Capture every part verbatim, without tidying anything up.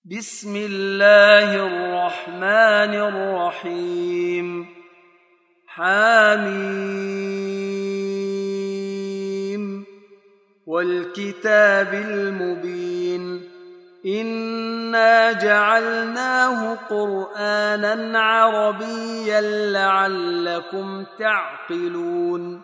بسم الله الرحمن الرحيم. حاميم والكتاب المبين إنا جعلناه قرآنا عربيا لعلكم تعقلون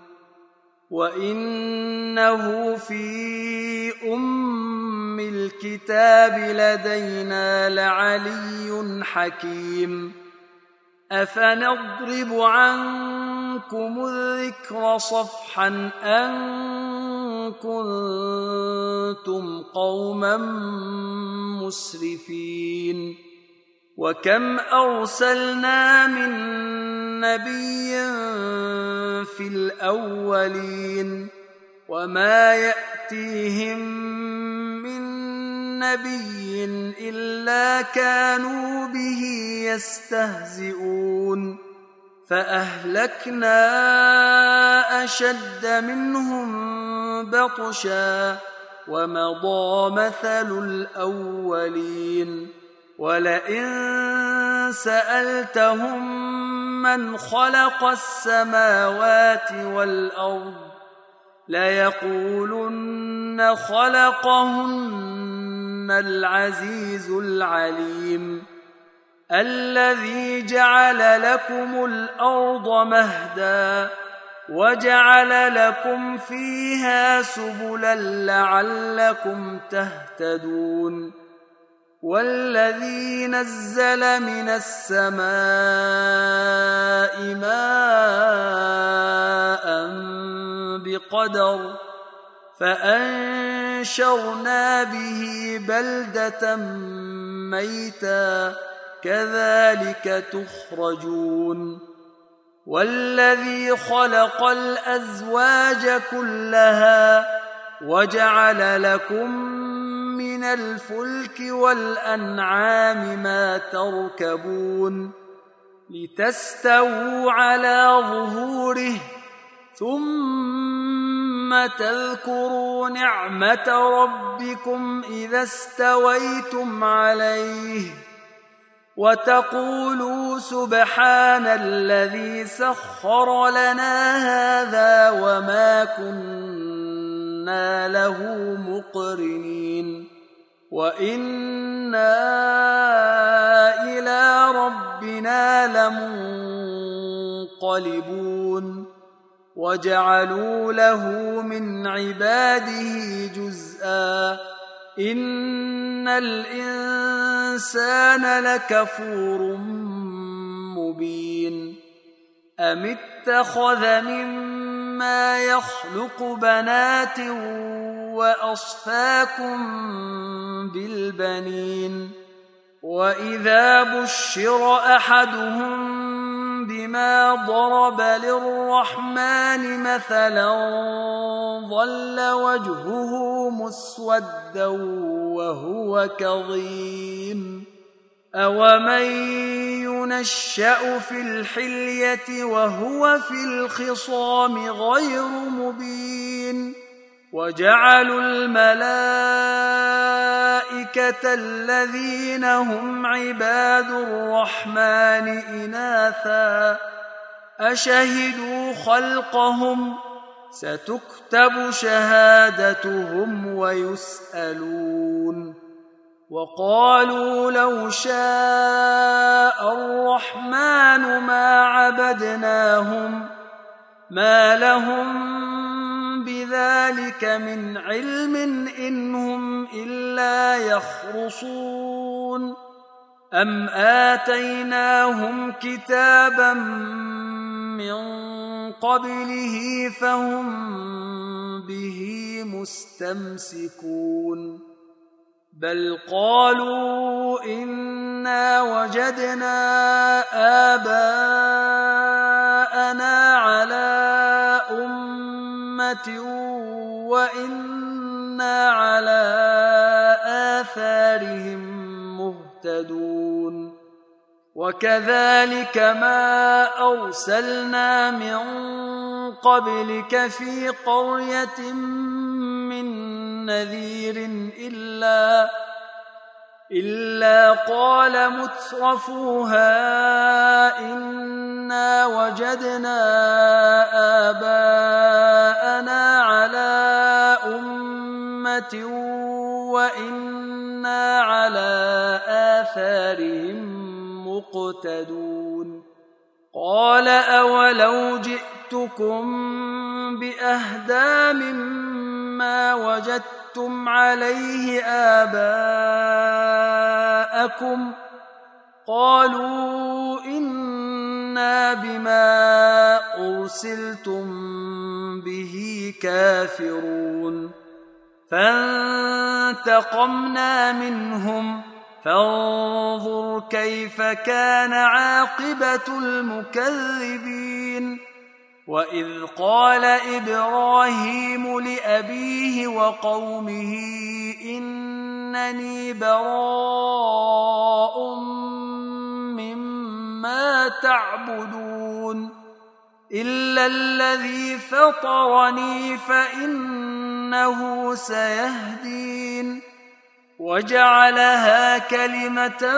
وإنه في أم الكتاب لدينا لعلي حكيم أفنضرب عنكم الذكر صفحا أن كنتم قوما مسرفين وكم أرسلنا من نبي في الأولين وما يأتيهم من نبي إلا كانوا به يستهزئون فأهلكنا أشد منهم بطشا ومضى مثل الأولين ولئن سألتهم من خلق السماوات والأرض ليقولن خلقهن العزيز العليم الذي جعل لكم الأرض مهدا وجعل لكم فيها سبلا لعلكم تهتدون والذي نزل من السماء ماء بقدر فأنشرنا به بلدة ميتا كذلك تخرجون والذي خلق الأزواج كلها وجعل لكم من الفلك والأنعام ما تركبون لتستووا على ظهوره ثم تذكروا نعمة ربكم إذا استويتم عليه وتقولوا سبحان الذي سخر لنا هذا وما كنا له مقرنين وإنا إلى ربنا لمنقلبون وجعلوا له من عباده جزءا إن الإنسان لكفور مبين أم اتخذ مما يخلق بنات وأصفاكم بالبنين وإذا بشر أحدهم بما ضرب للرحمن مثلا ظل وجهه مسودا وهو كظيم أومن ينشأ في الحلية وهو في الخصام غير مبين وجعلوا الملائكة الذين هم عباد الرحمن إناثا أشهدوا خلقهم ستكتب شهادتهم ويسألون وقالوا لو شاء الرحمن ما عبدناهم ما لهم بذلك من علم إن هم إلا يخرصون أم آتيناهم كتابا من قبله فهم به مستمسكون بل قالوا إنا وجدنا آباءنا على أمة وإنا على آثارهم مهتدون وكذلك ما أرسلنا من قبلك في قرية من نذير إلا إلا قال مترفوها إنا وجدنا آباءنا على أمة وإنا على آثارهم مقتدون قال أولو جئتكم بأهدى مما وجدتم عليه آباءكم قالوا إنا بما أرسلتم به كافرون فانتقمنا منهم فانظر كيف كان عاقبة المكذبين وإذ قال إبراهيم لأبيه وقومه إنني براء مما تعبدون إلا الذي فطرني فإنه سيهدين وجعلها كلمة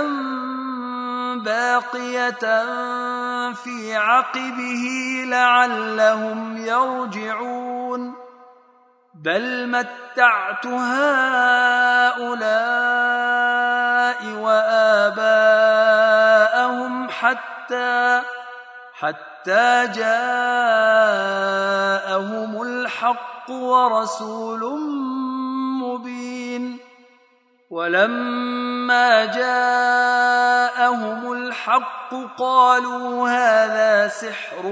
باقية في عقبه لعلهم يرجعون بل متعت هؤلاء وآباءهم حتى حتى جاءهم الحق ورسول مبين ولما جاءهم الحق قالوا هذا سحر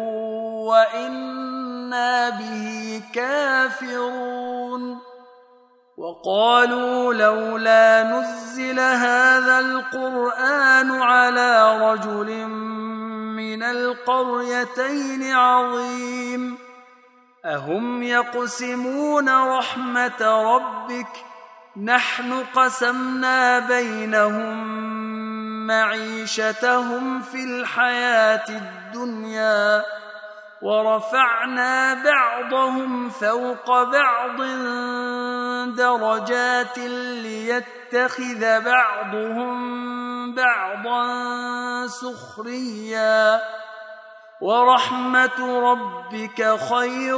وإنا به كافرون وقالوا لولا نزل هذا القرآن على رجل من القريتين عظيم أهم يقسمون رحمة ربك نحن قسمنا بينهم معيشتهم في الحياة الدنيا ورفعنا بعضهم فوق بعض درجات ليتخذ بعضهم بعضا سخريا ورحمة ربك خير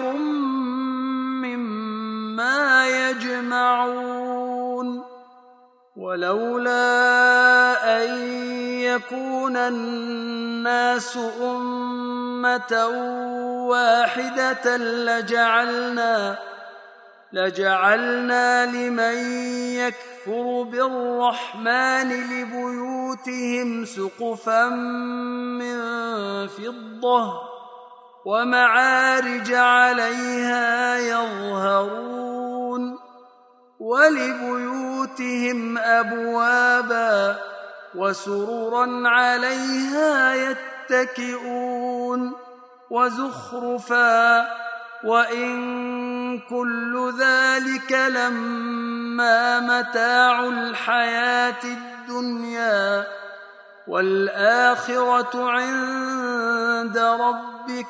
مما يجمعون ولولا أن يكون الناس أمة واحدة لجعلنا لجعلنا لمن يكفر بالرحمن لبيوتهم سقفا من فضة ومعارج عليها يظهرون ولبيوتهم أبوابا وسررا عليها يتكئون وزخرفا وإن كل ذلك لما متاع الحياة الدنيا والآخرة عند ربك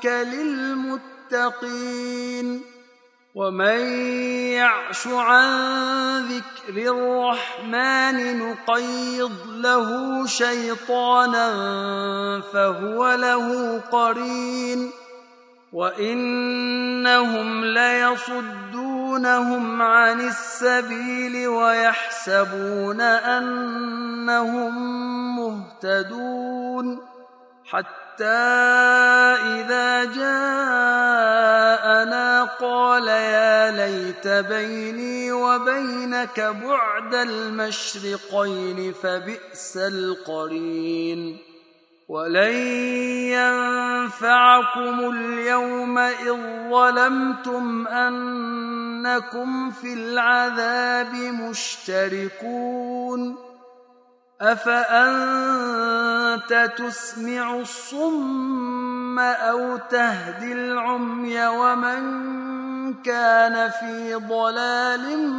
للمتقين ومن يعش عن ذكر الرحمن نقيض له شيطانا فهو له قرين وإنهم ليصدونهم عن السبيل ويحسبون أنهم مهتدون حتى إذا جاءنا قال يا ليت بيني وبينك بعد المشرقين فبئس القرين ولن ينفعكم اليوم إذ ظلمتم أنكم في العذاب مشتركون أفأنت تسمع الصم أو تهدي العمي ومن كان في ضلال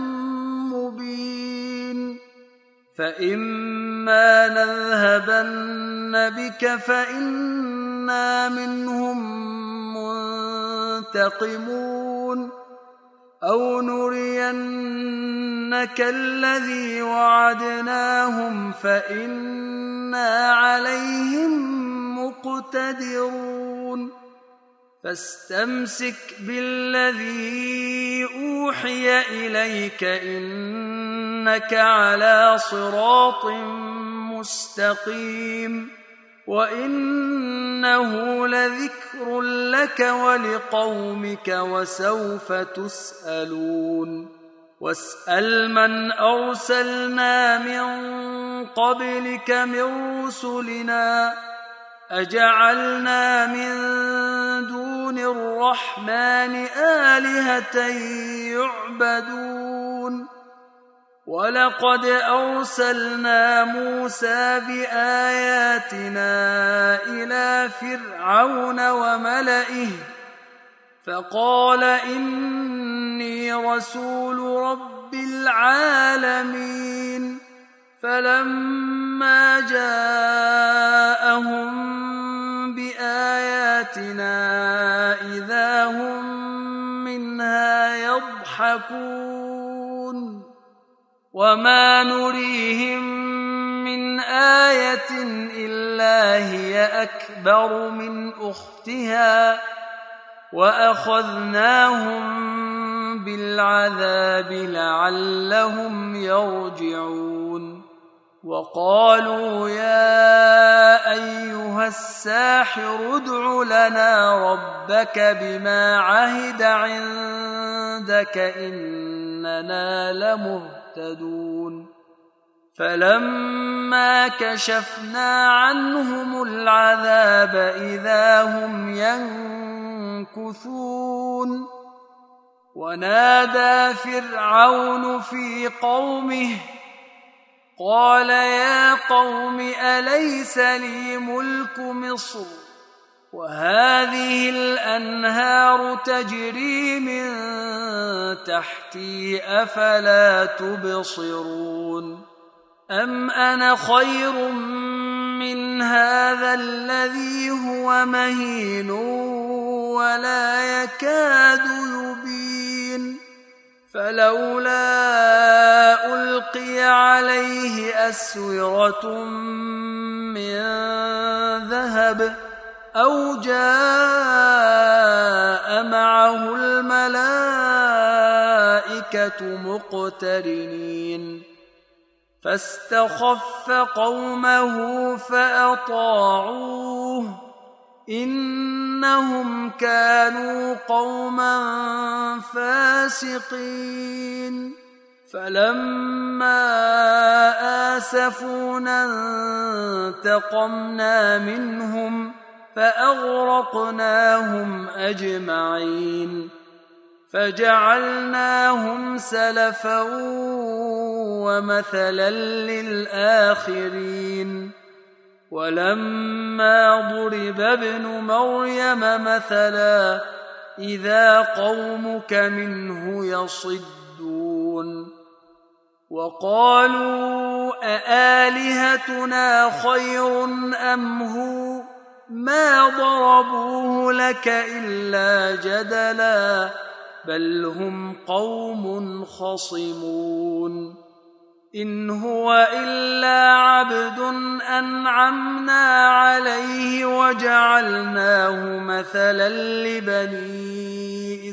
مبين فإما نذهبن بك فإنا منهم منتقمون أو نرينك الذي وعدناهم فإنا عليهم مقتدرون فاستمسك بالذي أوحي إليك إنك على صراط مستقيم وإنه لذكر لك ولقومك وسوف تسألون واسأل من أرسلنا من قبلك من رسلنا أجعلنا من دون الرحمن آلهة يعبدون ولقد أرسلنا موسى بآياتنا إلى فرعون وملئه فقال إني رسول رب العالمين فلما جاءهم بآياتنا إذا هم منها يضحكون وما نريهم من آية إلا هي أكبر من أختها وأخذناهم بالعذاب لعلهم يرجعون وقالوا يا أيها الساحر ادع لنا ربك بما عهد عندك إننا لمهتدون فلما كشفنا عنهم العذاب إذا هم ينكثون ونادى فرعون في قومه قال يا قوم أليس لي ملك مصر وهذه الأنهار تجري من تحتي أفلا تبصرون أم أنا خير من هذا الذي هو مهين ولا يكاد يبين فلولا ألقي عليه أسورة من ذهب أو جاء معه الملائكة مقترنين فاستخف قومه فأطاعوه إنهم كانوا قوما فاسقين فلما آسفونا انتقمنا منهم فأغرقناهم أجمعين فجعلناهم سلفا ومثلا للآخرين ولما ضرب ابن مريم مثلا إذا قومك منه يصدون وقالوا أآلهتنا خير أم هو ما ضربوه لك إلا جدلا بل هم قوم خصمون إن هو إلا عبد أنعمنا عليه وجعلناه مثلا لبني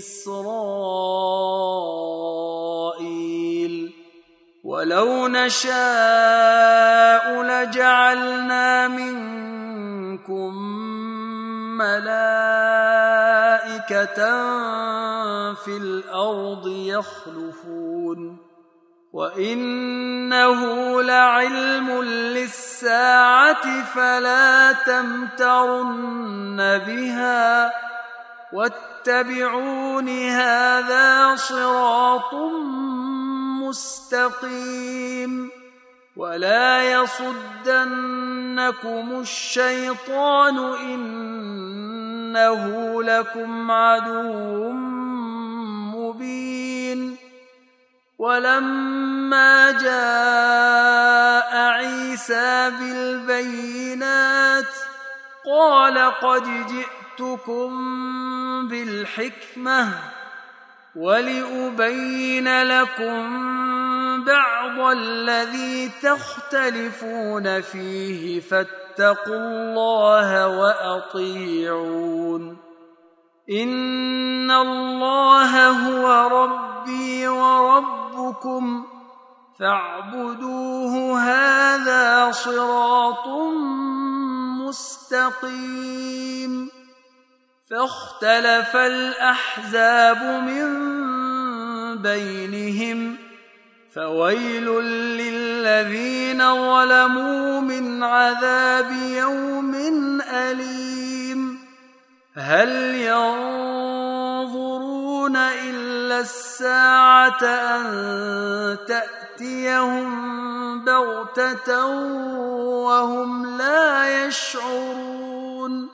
إسرائيل ولو نشاء لجعلنا منكم ملائكة في الأرض يخلفون وإنه لعلم للساعة فلا تمترن بها واتبعون هذا صراط مستقيم ولا يصدنكم الشيطان إنه لكم عدو مبين ولما جاء عيسى بالبينات قال قد جئتكم بالحكمة ولأبين لكم بعض الذي تختلفون فيه فاتقوا الله وأطيعون إن الله هو ربي وربكم فاعبدوه هذا صراط مستقيم فاختلف الأحزاب من بينهم فويل للذين ظلموا من عذاب يوم أليم هل ينظرون إلا الساعة أن تأتيهم بغتة وهم لا يشعرون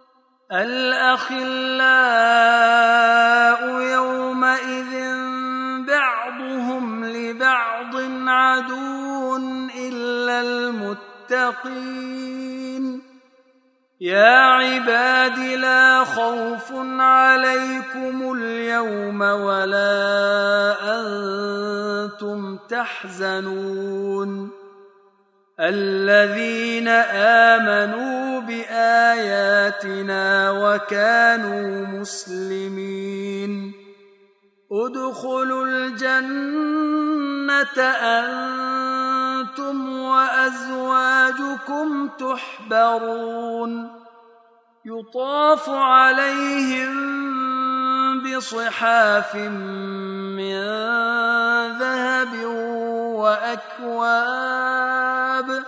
الأخلاء يومئذ بعضهم لبعض عدو إلا المتقين يا عباد لا خوف عليكم اليوم ولا أنتم تحزنون الذين آمنوا بآياتنا وكانوا مسلمين ادخلوا الجنة أنتم وأزواجكم تحبرون يطاف عليهم بصحاف من ذهب وأكواب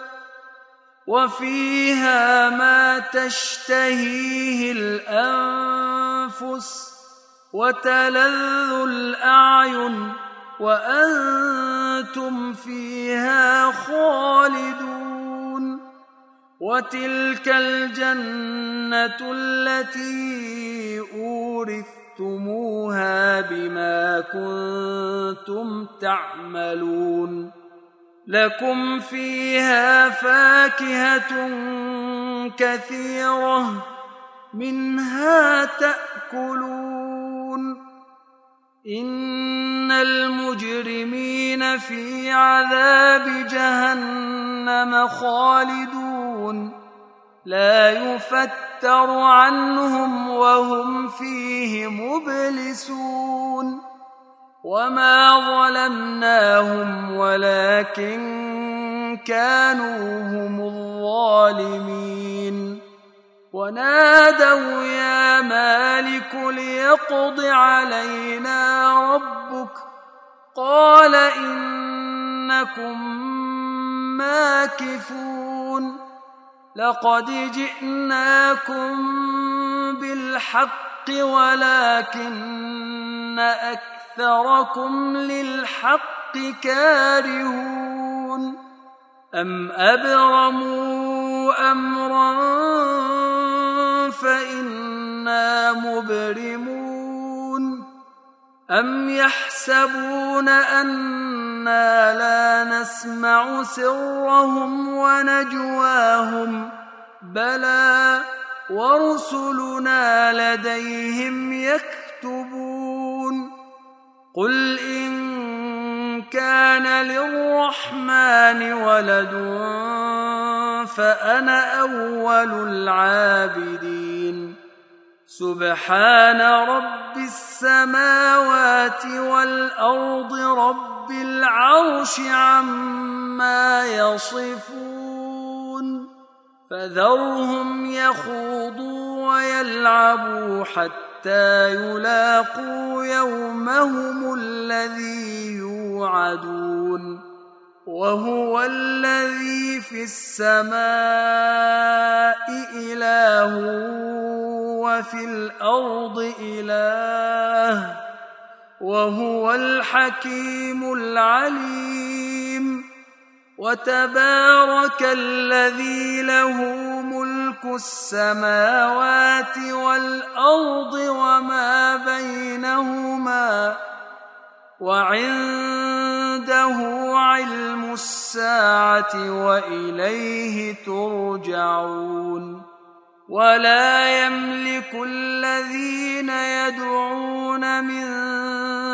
وفيها ما تشتهيه الأنفس وتلذ الأعين وأنتم فيها خالدون وتلك الجنة التي أورثتموها بما كنتم تعملون لكم فيها فاكهة كثيرة منها تأكلون إن المجرمين في عذاب جهنم خالدون لا يفتر عنهم وهم فيه مبلسون وما ظلمناهم ولكن كانوا هم الظالمين ونادوا يا مالك ليقض علينا ربك قال إنكم ماكثون لقد جئناكم بالحق ولكن أكثركم للحق كارهون أم أبرموا أمرا فإنا مبرمون أم يحسبون أنا لا نسمع سرهم ونجواهم بلى ورسلنا لديهم يكتبون قل إن كان للرحمن ولد فأنا أول العابدين سبحان رب السماوات والأرض رب العرش عما يصفون فذرهم يخوضوا ويلعبوا حتى يلاقوا يومهم الذي يوعدون وهو الذي في السماء إله وفي الأرض إله وهو الحكيم العليم وتبارك الذي له ملك السماوات والأرض وما بينهما وعنده علم الساعة وإليه ترجعون ولا يملك الذين يدعون من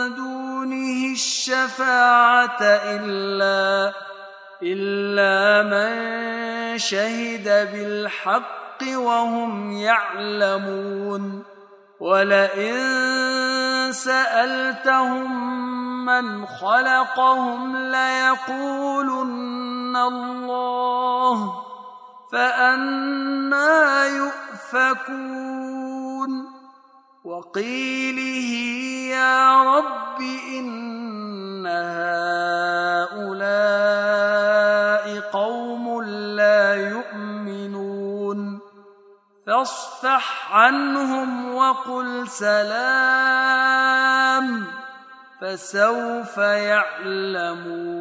الشفاعة إلا إلا من شهد بالحق وهم يعلمون ولئن سألتهم من خلقهم ليقولن الله فأنى يؤفكون وقيله يا رب إن هؤلاء قوم لا يؤمنون فاصفح عنهم وقل سلام فسوف يعلمون.